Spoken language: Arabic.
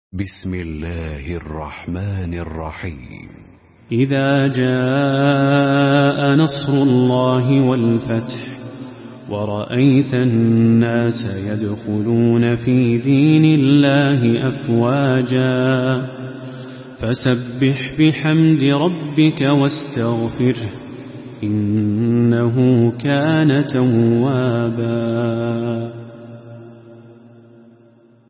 بسم الله الرحمن الرحيم. إذا جاء نصر الله والفتح ورأيت الناس يدخلون في دين الله أفواجا فسبح بحمد ربك واستغفره إنه كان توابا.